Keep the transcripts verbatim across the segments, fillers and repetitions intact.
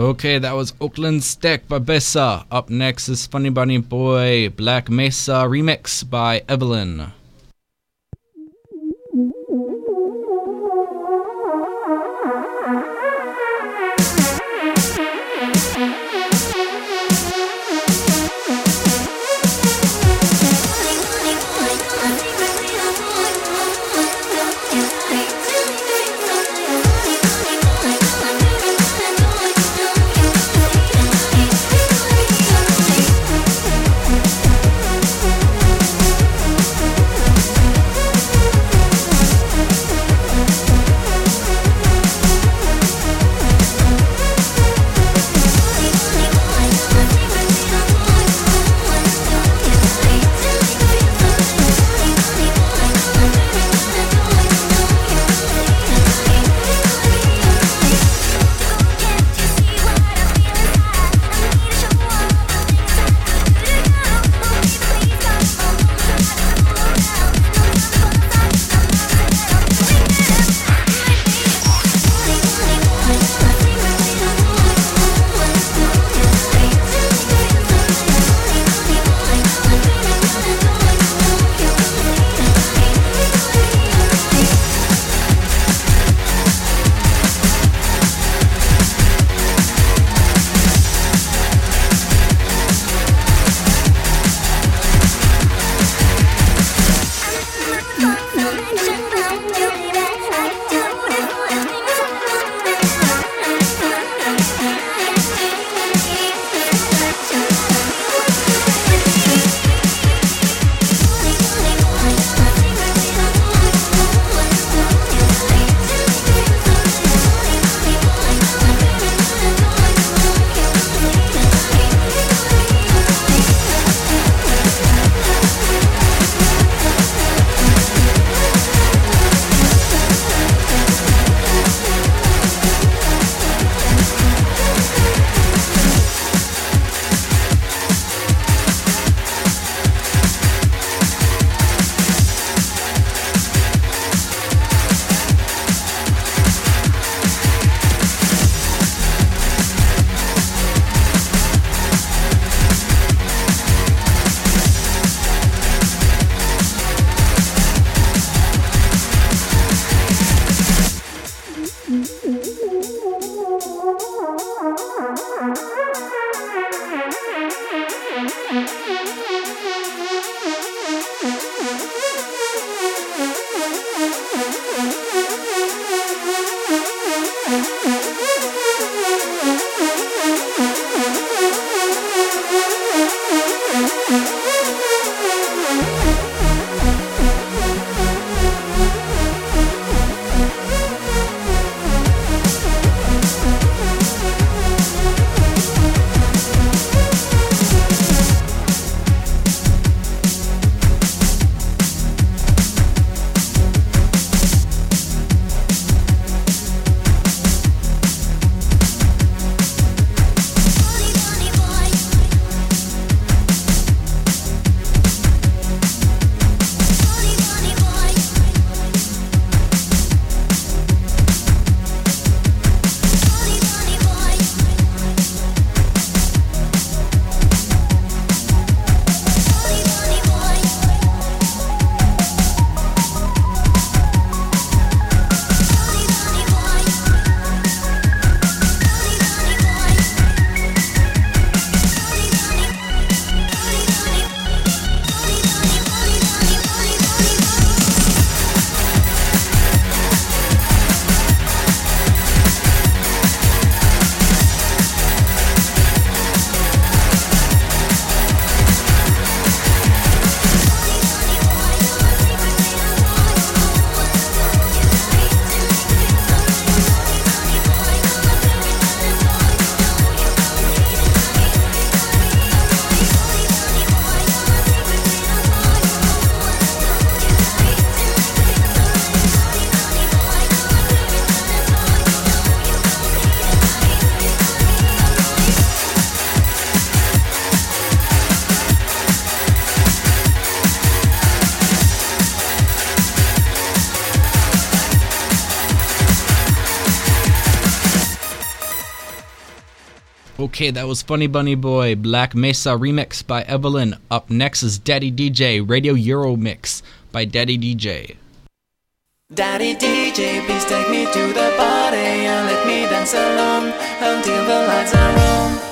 Okay, that was Oakland Stick by Bessa. Up next is Funny Bunny Boy Black Mesa remix by Evelyn. We'll be right back. Okay, that was Funny Bunny Boy, Black Mesa remix by Evelyn. Up next is Daddy D J, Radio Euro Mix by Daddy D J. Daddy D J, please take me to the party and let me dance along until the lights are on.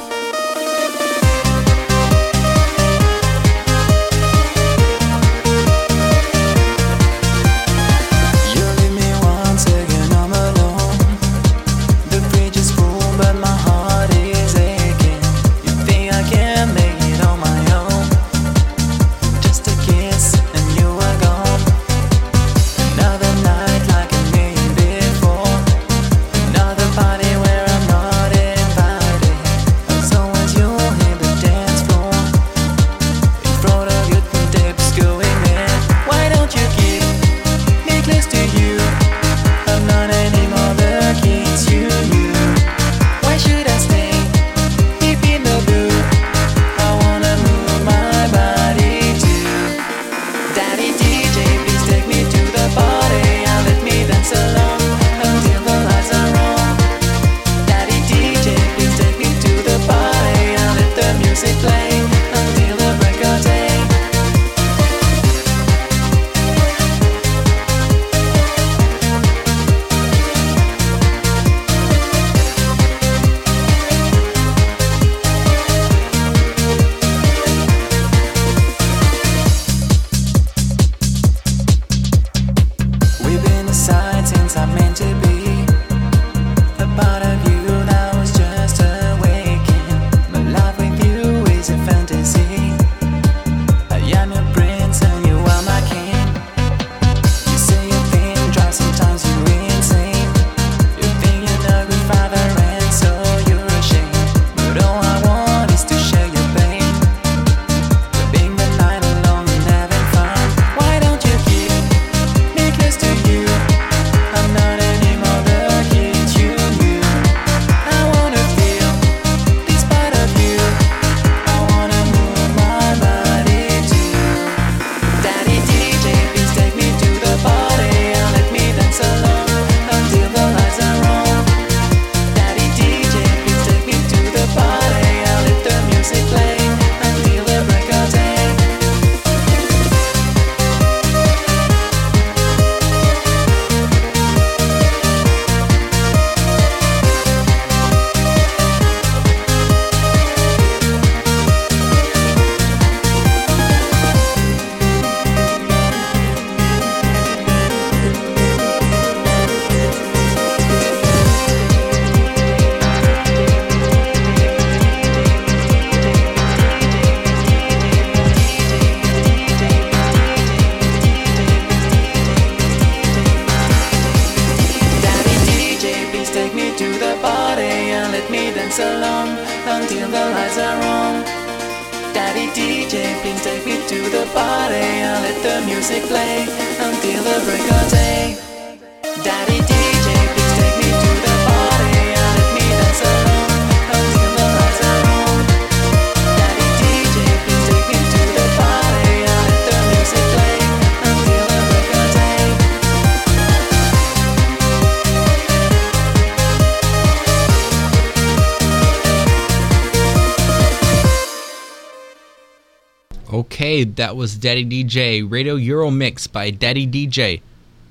Okay, that was Daddy D J, Radio Euro Mix by Daddy D J.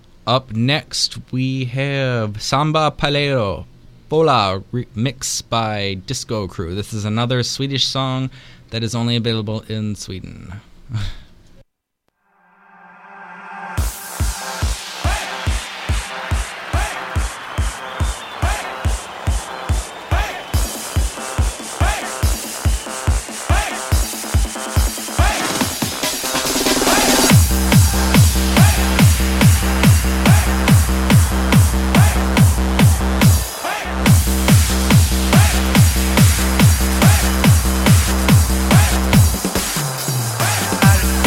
Up next, we have Samba Paleo, Bola mix by Disco Crew. This is another Swedish song that is only available in Sweden. Al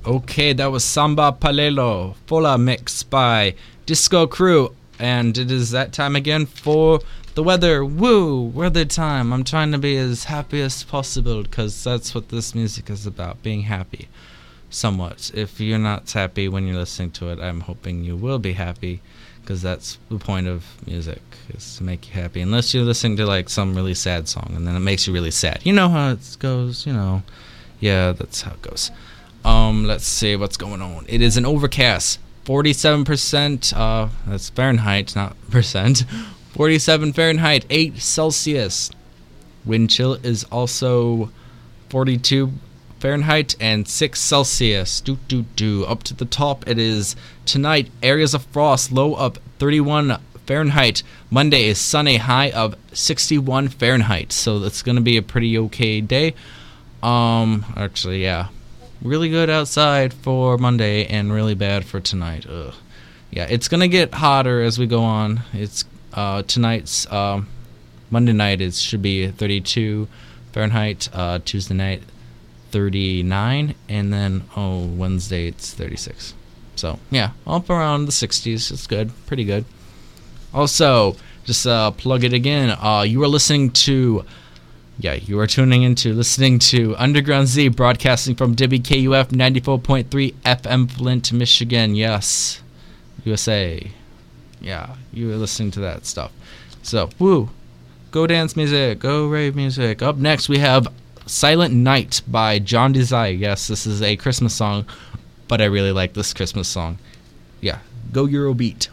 Okay, that was Samba Palelo, Fola mix by Disco Crew. And it is that time again for the weather. Woo! Weather time. I'm trying to be as happy as possible because that's what this music is about, being happy. Somewhat. If you're not happy when you're listening to it, I'm hoping you will be happy because that's the point of music, is to make you happy. Unless you're listening to like some really sad song and then it makes you really sad. You know how it goes, you know. Yeah, that's how it goes. Um, let's see what's going on. It is an overcast. forty-seven percent, uh, that's Fahrenheit, not percent. forty-seven Fahrenheit, eight Celsius. Wind chill is also forty-two Fahrenheit and six Celsius. Do, do, do. Up to the top, it is tonight, areas of frost, low of thirty-one Fahrenheit. Monday is sunny, high of sixty-one Fahrenheit. So that's going to be a pretty okay day. Um, actually, yeah. Really good outside for Monday and really bad for tonight. Ugh. Yeah, it's gonna get hotter as we go on. It's uh, tonight's um, Monday night. It should be thirty-two Fahrenheit. Uh, Tuesday night, thirty-nine, and then oh Wednesday it's thirty-six. So yeah, up around the sixties. It's good, pretty good. Also, just uh, plug it again. Uh, you are listening to. Yeah, you are tuning into, listening to Underground Z, broadcasting from W K U F ninety-four point three F M Flint, Michigan. Yes, U S A. Yeah, you are listening to that stuff. So, woo. Go dance music, go rave music. Up next, we have Silent Night by John Desire. Yes, this is a Christmas song, but I really like this Christmas song. Yeah, go Eurobeat.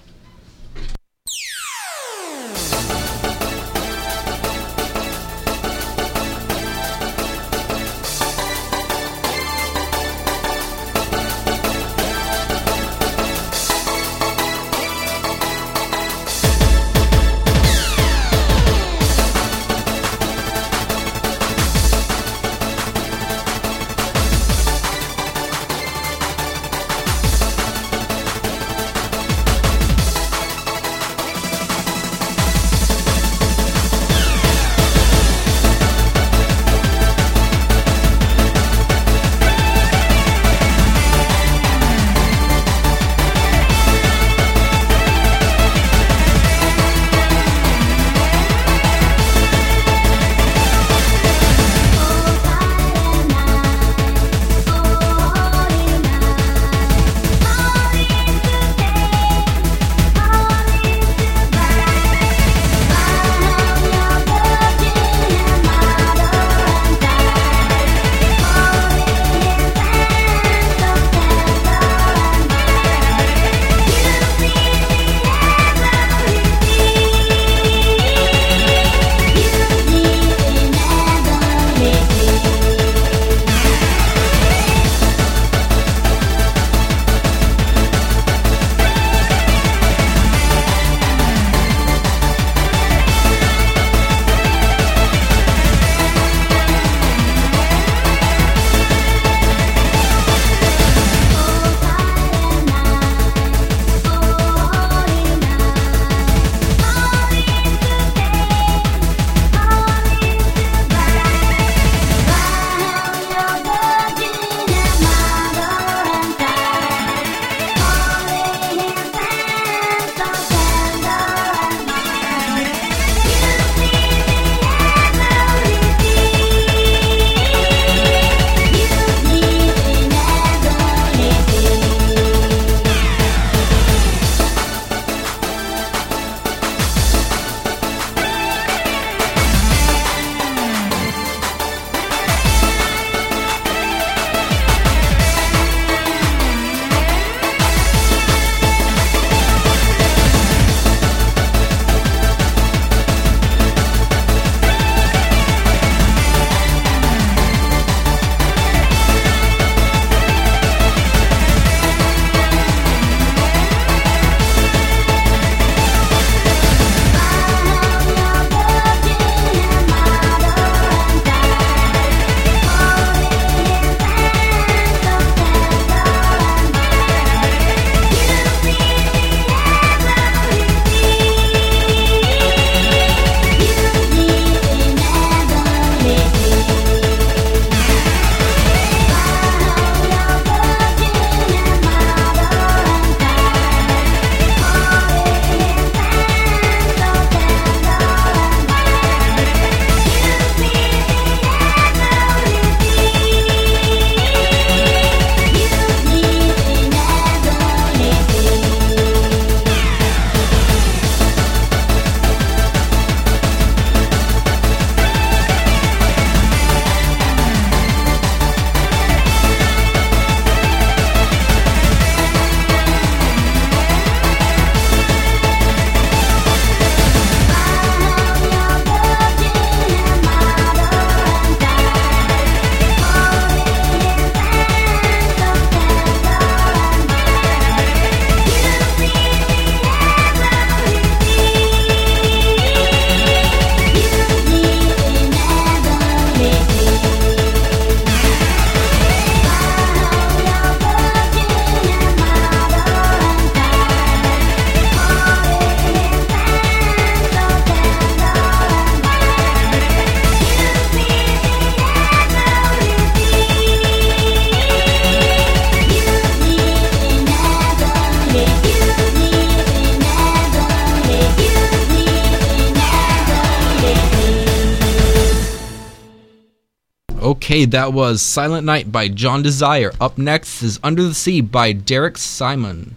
Okay, that was Silent Night by John Desire. Up next is Under the Sea by Derek Simon.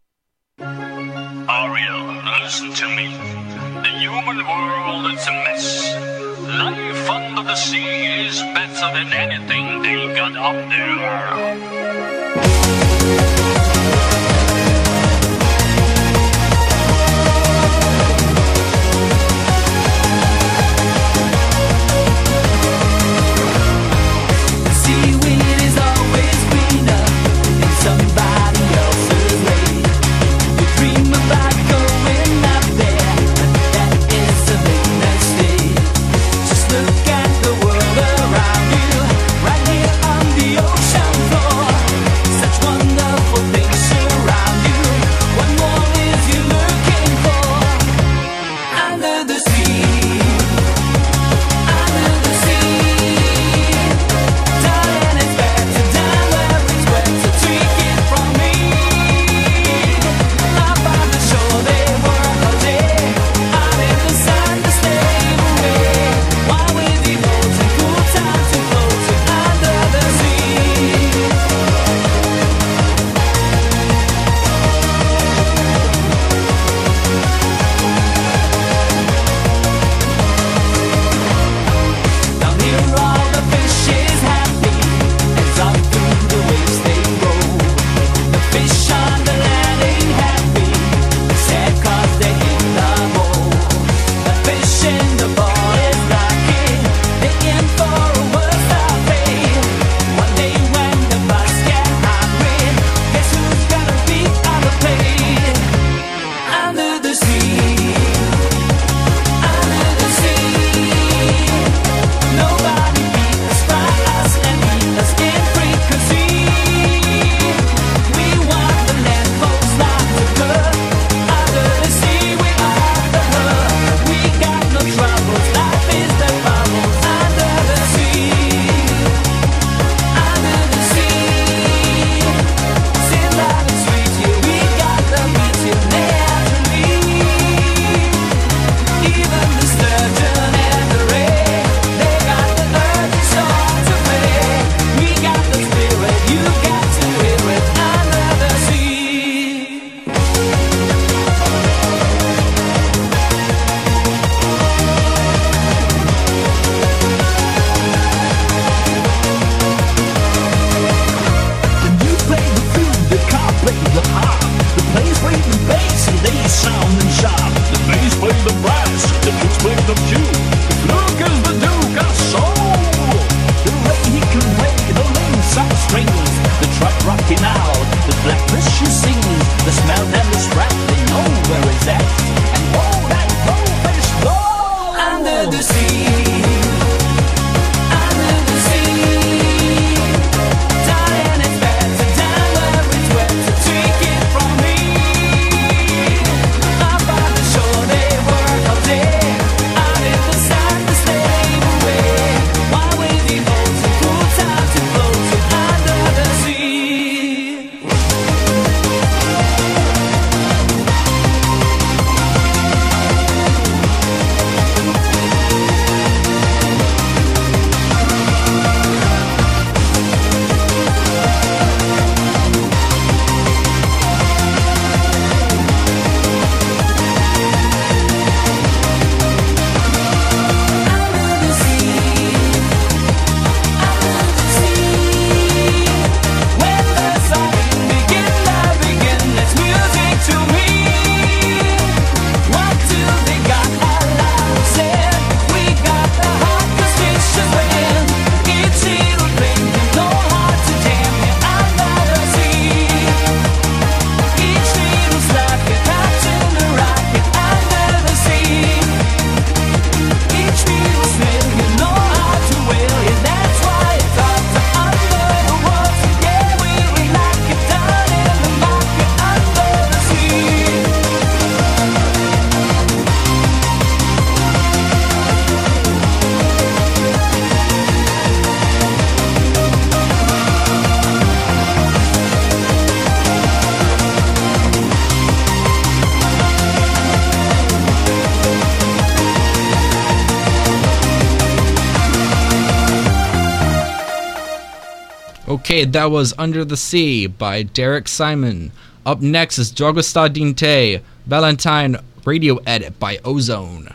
Ariel, listen to me. The human world is a mess. Life under the sea is better than anything they got up there. Seaweed is always greener in somebody else's lake. You dream about going up there, but that is a big mistake. Just look at the world around you, right here on the ocean floor. Such wonderful Okay, that was Under the Sea by Derek Simon. Up next is Drogosta Dinte, Valentine radio edit by Ozone.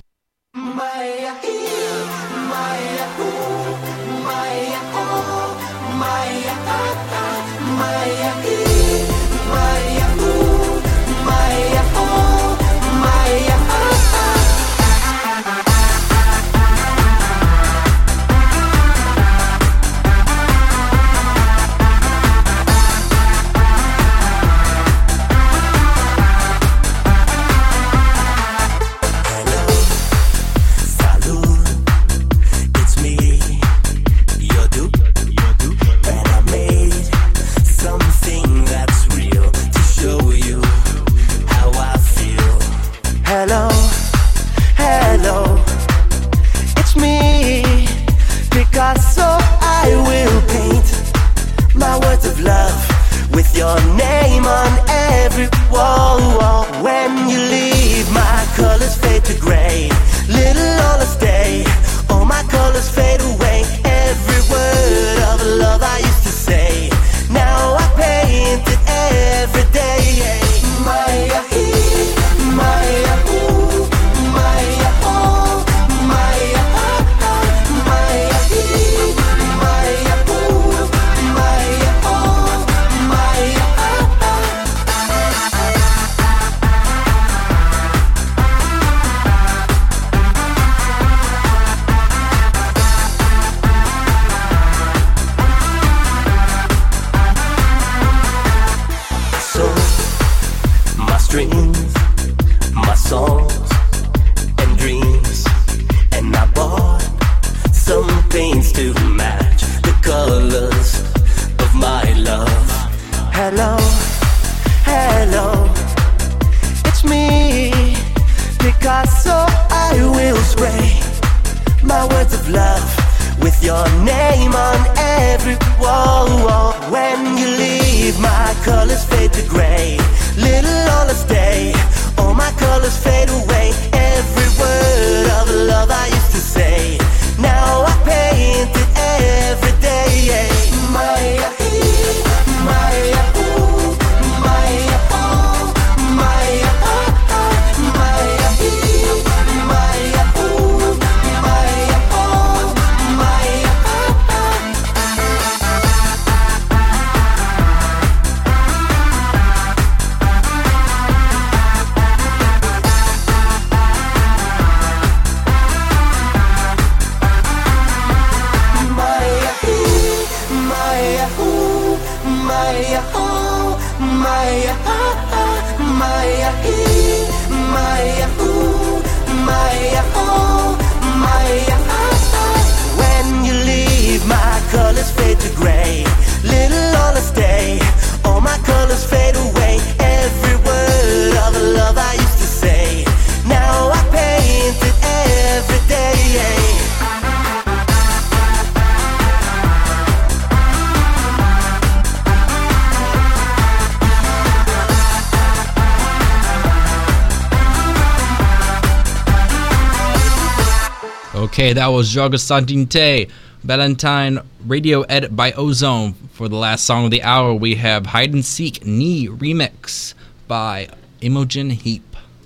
Okay, that was Drogosta Dinte, Valentine radio edit by Ozone. For the last song of the hour, we have Hide and Seek Knee remix by Imogen Heap.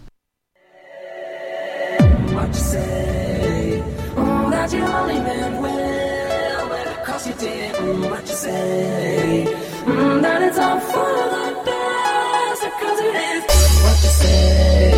What you say? Oh, that you only meant well, but cause you did. Mm, what you say? Mm, that it's all for the best, cause it is. What you say?